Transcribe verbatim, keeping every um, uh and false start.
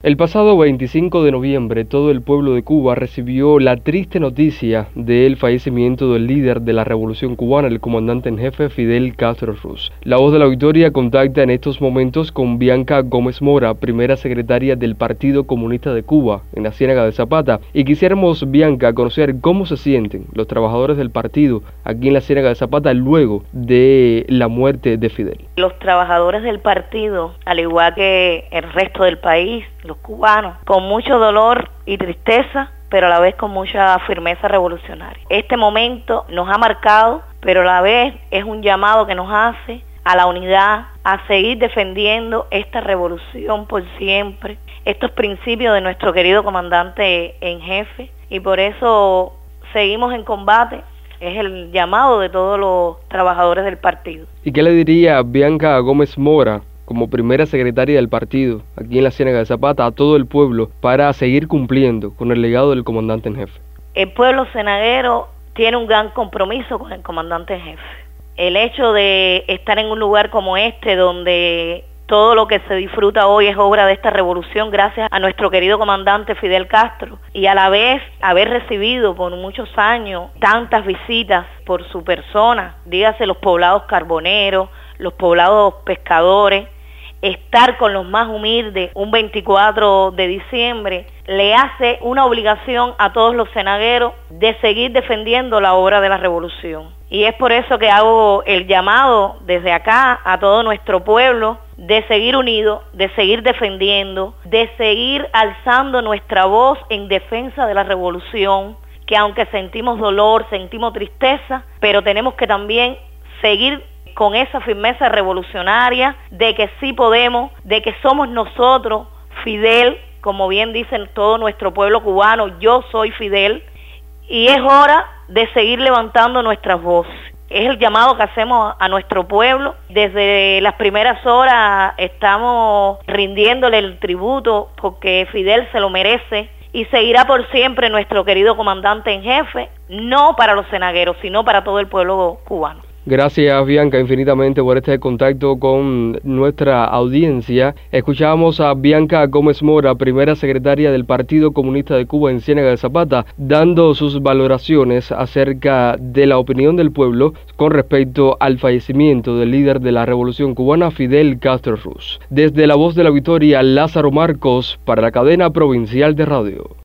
El pasado veinticinco de noviembre, todo el pueblo de Cuba recibió la triste noticia del fallecimiento del líder de la Revolución Cubana, el comandante en jefe Fidel Castro Ruz. La Voz de la Victoria contacta en estos momentos con Bianca Gómez Mora, primera secretaria del Partido Comunista de Cuba, en la Ciénaga de Zapata, y quisiéramos, Bianca, conocer cómo se sienten los trabajadores del partido aquí en la Ciénaga de Zapata luego de la muerte de Fidel. Los trabajadores del partido, al igual que el resto del país, los cubanos, con mucho dolor y tristeza, pero a la vez con mucha firmeza revolucionaria. Este momento nos ha marcado, pero a la vez es un llamado que nos hace a la unidad, a seguir defendiendo esta revolución por siempre, estos principios de nuestro querido comandante en jefe, y por eso seguimos en combate. Es el llamado de todos los trabajadores del partido. ¿Y qué le diría Bianca Gómez Mora, como primera secretaria del partido, aquí en la Ciénaga de Zapata, a todo el pueblo para seguir cumpliendo con el legado del comandante en jefe? El pueblo cenaguero tiene un gran compromiso con el comandante en jefe. El hecho de estar en un lugar como este, donde todo lo que se disfruta hoy es obra de esta revolución gracias a nuestro querido comandante Fidel Castro, y a la vez haber recibido por muchos años tantas visitas por su persona, dígase los poblados carboneros, los poblados pescadores, estar con los más humildes un veinticuatro de diciembre, le hace una obligación a todos los cenagueros de seguir defendiendo la obra de la revolución. Y es por eso que hago el llamado desde acá a todo nuestro pueblo de seguir unidos, de seguir defendiendo, de seguir alzando nuestra voz en defensa de la revolución, que aunque sentimos dolor, sentimos tristeza, pero tenemos que también seguir con esa firmeza revolucionaria de que sí podemos, de que somos nosotros, Fidel, como bien dicen todo nuestro pueblo cubano, yo soy Fidel, y es hora de seguir levantando nuestras voces. Es el llamado que hacemos a nuestro pueblo. Desde las primeras horas estamos rindiéndole el tributo porque Fidel se lo merece y seguirá por siempre nuestro querido comandante en jefe, no para los cenagueros, sino para todo el pueblo cubano. Gracias, Bianca, infinitamente por este contacto con nuestra audiencia. Escuchamos a Bianca Gómez Mora, primera secretaria del Partido Comunista de Cuba en Ciénaga de Zapata, dando sus valoraciones acerca de la opinión del pueblo con respecto al fallecimiento del líder de la Revolución Cubana, Fidel Castro Ruz. Desde La Voz de la Victoria, Lázaro Marcos, para la cadena provincial de radio.